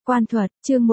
Quan thuật, chương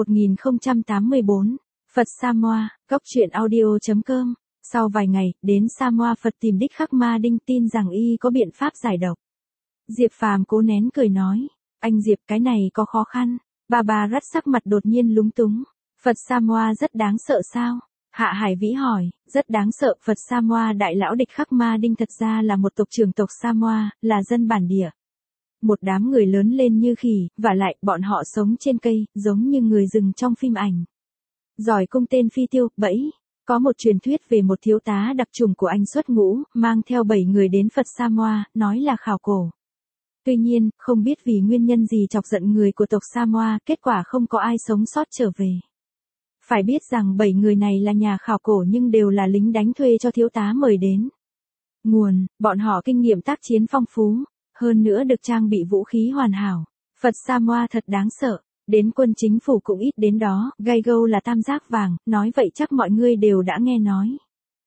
1084, Phật Samoa, góc truyện audio.com. Sau vài ngày, đến Samoa Phật tìm Đích Khắc Ma Đinh tin rằng y có biện pháp giải độc. Diệp Phàm cố nén cười nói, anh Diệp cái này có khó khăn. Bà rắt sắc mặt đột nhiên lúng túng. Phật Samoa rất đáng sợ sao? Hạ Hải Vĩ hỏi, rất đáng sợ. Phật Samoa đại lão Đích Khắc Ma Đinh thật ra là một tộc trưởng tộc Samoa, là dân bản địa. Một đám người lớn lên như khỉ, vả lại bọn họ sống trên cây, giống như người rừng trong phim ảnh. Giỏi cung tên phi tiêu, bẫy. Có một truyền thuyết về một thiếu tá đặc chủng của anh xuất ngũ, mang theo 7 người đến Phật Samoa, nói là khảo cổ. Tuy nhiên, không biết vì nguyên nhân gì chọc giận người của tộc Samoa, kết quả không có ai sống sót trở về. Phải biết rằng 7 người này là nhà khảo cổ nhưng đều là lính đánh thuê cho thiếu tá mời đến. Nguồn, bọn họ kinh nghiệm tác chiến phong phú, hơn nữa được trang bị vũ khí hoàn hảo. Phật Samoa thật đáng sợ, đến quân chính phủ cũng ít đến đó. Gaigo là tam giác vàng, nói vậy chắc mọi người đều đã nghe nói.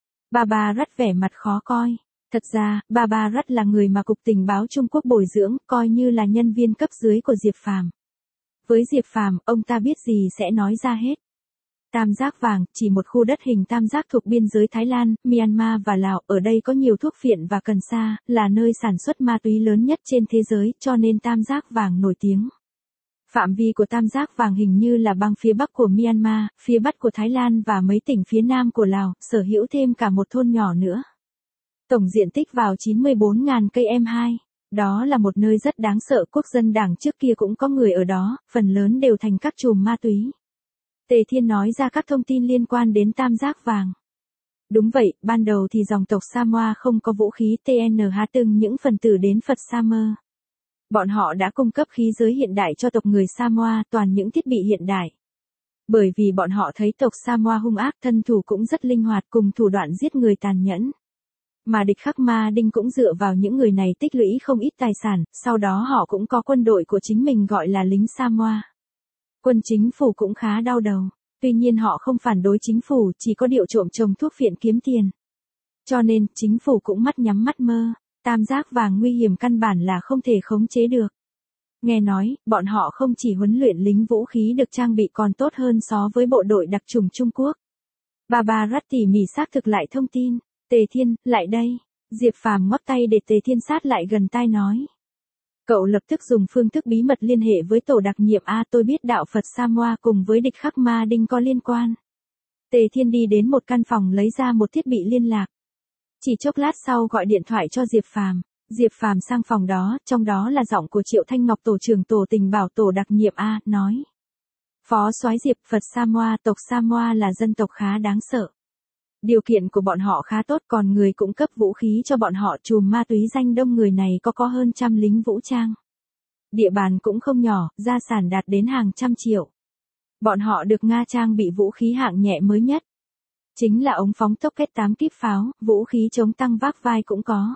Bà rất vẻ mặt khó coi. Thật ra, bà rất là người mà Cục Tình báo Trung Quốc bồi dưỡng, coi như là nhân viên cấp dưới của Diệp Phàm. Với Diệp Phàm, ông ta biết gì sẽ nói ra hết. Tam giác vàng, chỉ một khu đất hình tam giác thuộc biên giới Thái Lan, Myanmar và Lào, ở đây có nhiều thuốc phiện và cần sa, là nơi sản xuất ma túy lớn nhất trên thế giới, cho nên tam giác vàng nổi tiếng. Phạm vi của tam giác vàng hình như là bang phía bắc của Myanmar, phía bắc của Thái Lan và mấy tỉnh phía nam của Lào, sở hữu thêm cả một thôn nhỏ nữa. Tổng diện tích vào 94.000 cây m2. Đó là một nơi rất đáng sợ, quốc dân đảng trước kia cũng có người ở đó, phần lớn đều thành các chùm ma túy. Tề Thiên nói ra các thông tin liên quan đến tam giác vàng. Đúng vậy, ban đầu thì dòng tộc Samoa không có vũ khí TNH từng những phần tử đến Phật Samoa. Bọn họ đã cung cấp khí giới hiện đại cho tộc người Samoa, toàn những thiết bị hiện đại. Bởi vì bọn họ thấy tộc Samoa hung ác, thân thủ cũng rất linh hoạt, cùng thủ đoạn giết người tàn nhẫn. Mà Đích Khắc Ma Đinh cũng dựa vào những người này tích lũy không ít tài sản, sau đó họ cũng có quân đội của chính mình gọi là lính Samoa. Quân chính phủ cũng khá đau đầu, tuy nhiên họ không phản đối chính phủ, chỉ có điệu trộm trồng thuốc phiện kiếm tiền. Cho nên, chính phủ cũng mắt nhắm mắt mơ, tam giác vàng nguy hiểm căn bản là không thể khống chế được. Nghe nói, bọn họ không chỉ huấn luyện lính vũ khí được trang bị còn tốt hơn so với bộ đội đặc chủng Trung Quốc. Bà rất tỉ mỉ xác thực lại thông tin. Tề Thiên, lại đây. Diệp Phàm ngoắc tay để Tề Thiên sát lại gần tai nói. Cậu lập tức dùng phương thức bí mật liên hệ với tổ đặc nhiệm A, tôi biết đạo Phật Samoa cùng với Đích Khắc Ma Đinh có liên quan. Tề Thiên đi đến một căn phòng lấy ra một thiết bị liên lạc. Chỉ chốc lát sau gọi điện thoại cho Diệp Phàm. Diệp Phàm sang phòng đó, trong đó là giọng của Triệu Thanh Ngọc, tổ trưởng tổ tình bảo tổ đặc nhiệm A, nói. Phó soái Diệp, Phật Samoa, tộc Samoa là dân tộc khá đáng sợ. Điều kiện của bọn họ khá tốt, còn người cũng cấp vũ khí cho bọn họ. Chùm ma túy danh đông người này có hơn 100 lính vũ trang. Địa bàn cũng không nhỏ, gia sản đạt đến hàng trăm triệu. Bọn họ được Nga trang bị vũ khí hạng nhẹ mới nhất. Chính là ống phóng tốc kết 8 kíp pháo, vũ khí chống tăng vác vai cũng có.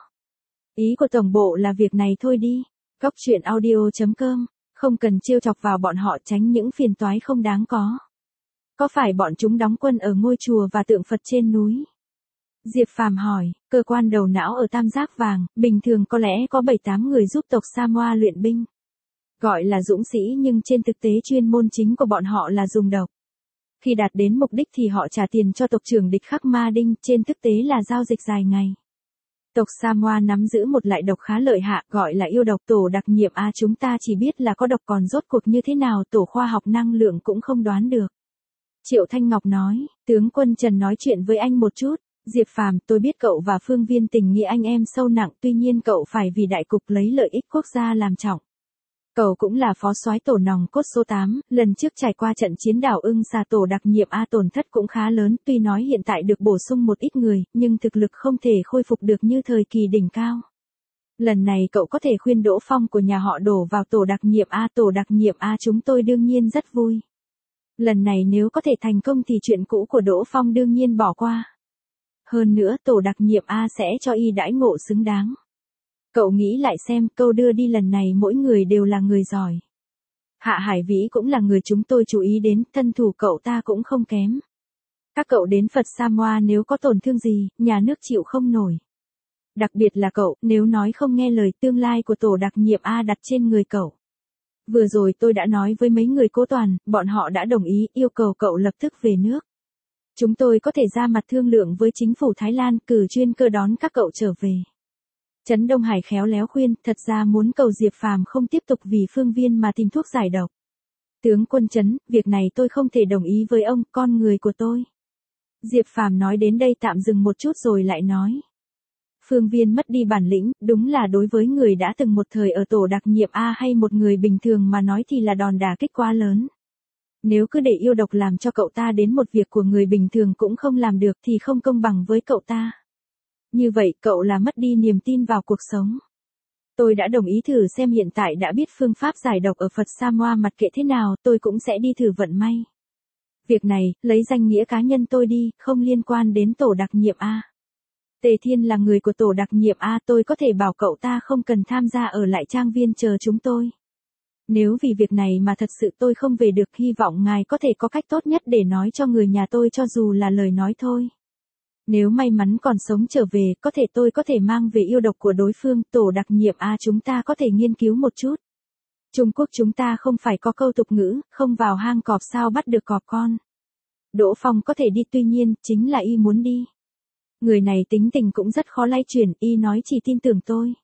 Ý của tổng bộ là việc này thôi đi. Góc truyện audio.com, không cần trêu chọc vào bọn họ, tránh những phiền toái không đáng có. Có phải bọn chúng đóng quân ở ngôi chùa và tượng Phật trên núi? Diệp Phàm hỏi, cơ quan đầu não ở tam giác vàng, bình thường có lẽ có 7-8 người giúp tộc Samoa luyện binh. Gọi là dũng sĩ nhưng trên thực tế chuyên môn chính của bọn họ là dùng độc. Khi đạt đến mục đích thì họ trả tiền cho tộc trưởng Đích Khắc Ma Đinh, trên thực tế là giao dịch dài ngày. Tộc Samoa nắm giữ một loại độc khá lợi hại, gọi là yêu độc. Tổ đặc nhiệm A chúng ta chỉ biết là có độc, còn rốt cuộc như thế nào tổ khoa học năng lượng cũng không đoán được. Triệu Thanh Ngọc nói, tướng quân Trần nói chuyện với anh một chút. Diệp Phàm, tôi biết cậu và Phương Viên tình nghĩa anh em sâu nặng, tuy nhiên cậu phải vì đại cục lấy lợi ích quốc gia làm trọng. Cậu cũng là phó soái tổ nòng cốt số 8, lần trước trải qua trận chiến đảo Ưng Xà, tổ đặc nhiệm A tổn thất cũng khá lớn, tuy nói hiện tại được bổ sung một ít người, nhưng thực lực không thể khôi phục được như thời kỳ đỉnh cao. Lần này cậu có thể khuyên Đỗ Phong của nhà họ đổ vào tổ đặc nhiệm A, tổ đặc nhiệm A chúng tôi đương nhiên rất vui. Lần này nếu có thể thành công thì chuyện cũ của Đỗ Phong đương nhiên bỏ qua. Hơn nữa tổ đặc nhiệm A sẽ cho y đãi ngộ xứng đáng. Cậu nghĩ lại xem, câu đưa đi lần này mỗi người đều là người giỏi. Hạ Hải Vĩ cũng là người chúng tôi chú ý đến, thân thủ cậu ta cũng không kém. Các cậu đến Phật Samoa nếu có tổn thương gì, nhà nước chịu không nổi. Đặc biệt là cậu, nếu nói không nghe lời, tương lai của tổ đặc nhiệm A đặt trên người cậu. Vừa rồi tôi đã nói với mấy người Cố Toàn, bọn họ đã đồng ý yêu cầu cậu lập tức về nước. Chúng tôi có thể ra mặt thương lượng với chính phủ Thái Lan cử chuyên cơ đón các cậu trở về. Trấn Đông Hải khéo léo khuyên, thật ra muốn cầu Diệp Phàm không tiếp tục vì Phương Viên mà tìm thuốc giải độc. Tướng quân Trấn, việc này tôi không thể đồng ý với ông, con người của tôi. Diệp Phàm nói đến đây tạm dừng một chút rồi lại nói. Phương Viên mất đi bản lĩnh, đúng là đối với người đã từng một thời ở tổ đặc nhiệm A hay một người bình thường mà nói thì là đòn đả kích quá lớn. Nếu cứ để yêu độc làm cho cậu ta đến một việc của người bình thường cũng không làm được thì không công bằng với cậu ta. Như vậy cậu là mất đi niềm tin vào cuộc sống. Tôi đã đồng ý thử xem hiện tại đã biết phương pháp giải độc ở Phật Samoa mặt kệ thế nào tôi cũng sẽ đi thử vận may. Việc này, lấy danh nghĩa cá nhân tôi đi, không liên quan đến tổ đặc nhiệm A. Tề Thiên là người của tổ đặc nhiệm A, tôi có thể bảo cậu ta không cần tham gia ở lại trang viên chờ chúng tôi. Nếu vì việc này mà thật sự tôi không về được, hy vọng ngài có thể có cách tốt nhất để nói cho người nhà tôi cho dù là lời nói thôi. Nếu may mắn còn sống trở về, có thể tôi có thể mang về yêu độc của đối phương, tổ đặc nhiệm A chúng ta có thể nghiên cứu một chút. Trung Quốc chúng ta không phải có câu tục ngữ, không vào hang cọp sao bắt được cọp con. Đỗ Phong có thể đi tuy nhiên, chính là y muốn đi. Người này tính tình cũng rất khó lay chuyển, y nói chỉ tin tưởng tôi.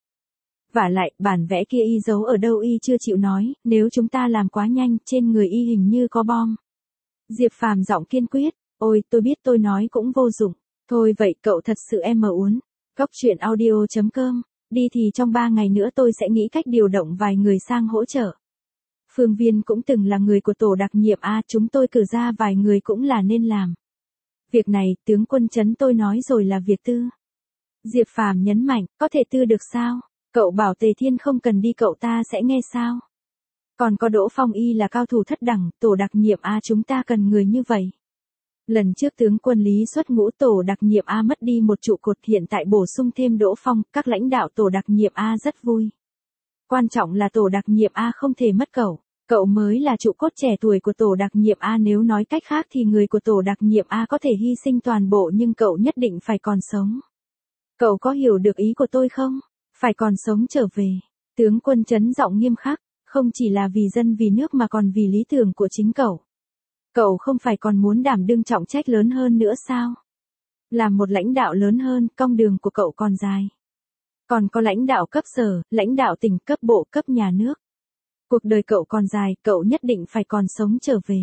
Vả lại, bản vẽ kia y giấu ở đâu y chưa chịu nói, nếu chúng ta làm quá nhanh, trên người y hình như có bom. Diệp Phàm giọng kiên quyết, ôi tôi biết tôi nói cũng vô dụng. Thôi vậy cậu thật sự em mờ uốn. Góc truyện audio.com, đi thì trong 3 ngày nữa tôi sẽ nghĩ cách điều động vài người sang hỗ trợ. Phương Viên cũng từng là người của tổ đặc nhiệm A, chúng tôi cử ra vài người cũng là nên làm. Việc này, tướng quân Trấn tôi nói rồi là việc tư. Diệp Phàm nhấn mạnh, có thể tư được sao? Cậu bảo Tề Thiên không cần đi cậu ta sẽ nghe sao? Còn có Đỗ Phong y là cao thủ thất đẳng, tổ đặc nhiệm A chúng ta cần người như vậy. Lần trước tướng quân Lý xuất ngũ tổ đặc nhiệm A mất đi một trụ cột, hiện tại bổ sung thêm Đỗ Phong, các lãnh đạo tổ đặc nhiệm A rất vui. Quan trọng là tổ đặc nhiệm A không thể mất cậu. Cậu mới là trụ cốt trẻ tuổi của tổ đặc nhiệm A, nếu nói cách khác thì người của tổ đặc nhiệm A có thể hy sinh toàn bộ nhưng cậu nhất định phải còn sống. Cậu có hiểu được ý của tôi không? Phải còn sống trở về. Tướng quân Trấn giọng nghiêm khắc, không chỉ là vì dân vì nước mà còn vì lý tưởng của chính cậu. Cậu không phải còn muốn đảm đương trọng trách lớn hơn nữa sao? Làm một lãnh đạo lớn hơn, con đường của cậu còn dài. Còn có lãnh đạo cấp sở, lãnh đạo tỉnh, cấp bộ, cấp nhà nước. Cuộc đời cậu còn dài, cậu nhất định phải còn sống trở về.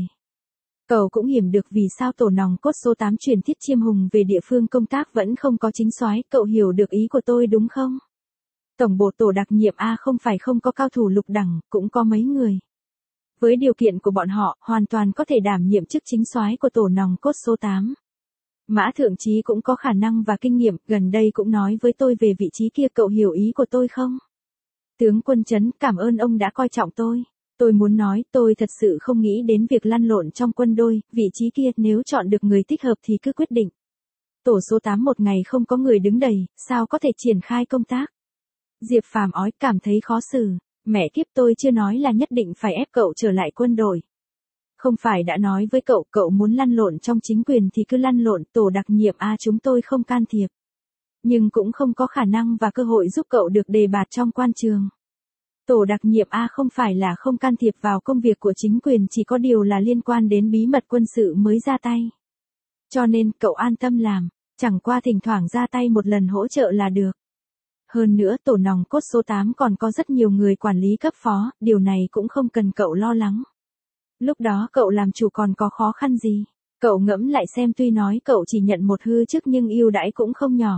Cậu cũng hiểu được vì sao tổ nòng cốt số 8 truyền Thiết Chiêm Hùng về địa phương công tác vẫn không có chính soái, cậu hiểu được ý của tôi đúng không? Tổng bộ tổ đặc nhiệm A không phải không có cao thủ lục đẳng, cũng có mấy người. Với điều kiện của bọn họ, hoàn toàn có thể đảm nhiệm chức chính soái của tổ nòng cốt số 8. Mã Thượng Chí cũng có khả năng và kinh nghiệm, gần đây cũng nói với tôi về vị trí kia, cậu hiểu ý của tôi không? Tướng quân Trấn, cảm ơn ông đã coi trọng tôi. Tôi muốn nói, tôi thật sự không nghĩ đến việc lăn lộn trong quân đội, vị trí kia nếu chọn được người thích hợp thì cứ quyết định. Tổ số 8 một ngày không có người đứng đầy, sao có thể triển khai công tác? Diệp Phàm ói, cảm thấy khó xử. Mẹ kiếp, tôi chưa nói là nhất định phải ép cậu trở lại quân đội. Không phải đã nói với cậu, cậu muốn lăn lộn trong chính quyền thì cứ lăn lộn, tổ đặc nhiệm A chúng tôi không can thiệp. Nhưng cũng không có khả năng và cơ hội giúp cậu được đề bạt trong quan trường. Tổ đặc nhiệm A không phải là không can thiệp vào công việc của chính quyền, chỉ có điều là liên quan đến bí mật quân sự mới ra tay. Cho nên cậu an tâm làm, chẳng qua thỉnh thoảng ra tay một lần hỗ trợ là được. Hơn nữa tổ nòng cốt số 8 còn có rất nhiều người quản lý cấp phó, điều này cũng không cần cậu lo lắng. Lúc đó cậu làm chủ còn có khó khăn gì? Cậu ngẫm lại xem, tuy nói cậu chỉ nhận một hư chức nhưng ưu đãi cũng không nhỏ.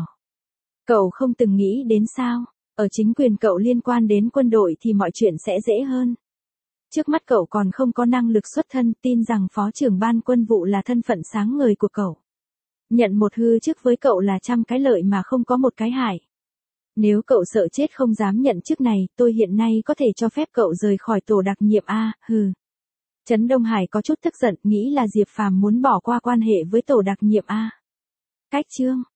Cậu không từng nghĩ đến sao? Ở chính quyền cậu liên quan đến quân đội thì mọi chuyện sẽ dễ hơn. Trước mắt cậu còn không có năng lực xuất thân, tin rằng phó trưởng ban quân vụ là thân phận sáng ngời của cậu. Nhận một hư chức với cậu là trăm cái lợi mà không có một cái hại. Nếu cậu sợ chết không dám nhận chức này, tôi hiện nay có thể cho phép cậu rời khỏi tổ đặc nhiệm A, hừ. Trấn Đông Hải có chút tức giận, nghĩ là Diệp Phàm muốn bỏ qua quan hệ với tổ đặc nhiệm A. Cách chương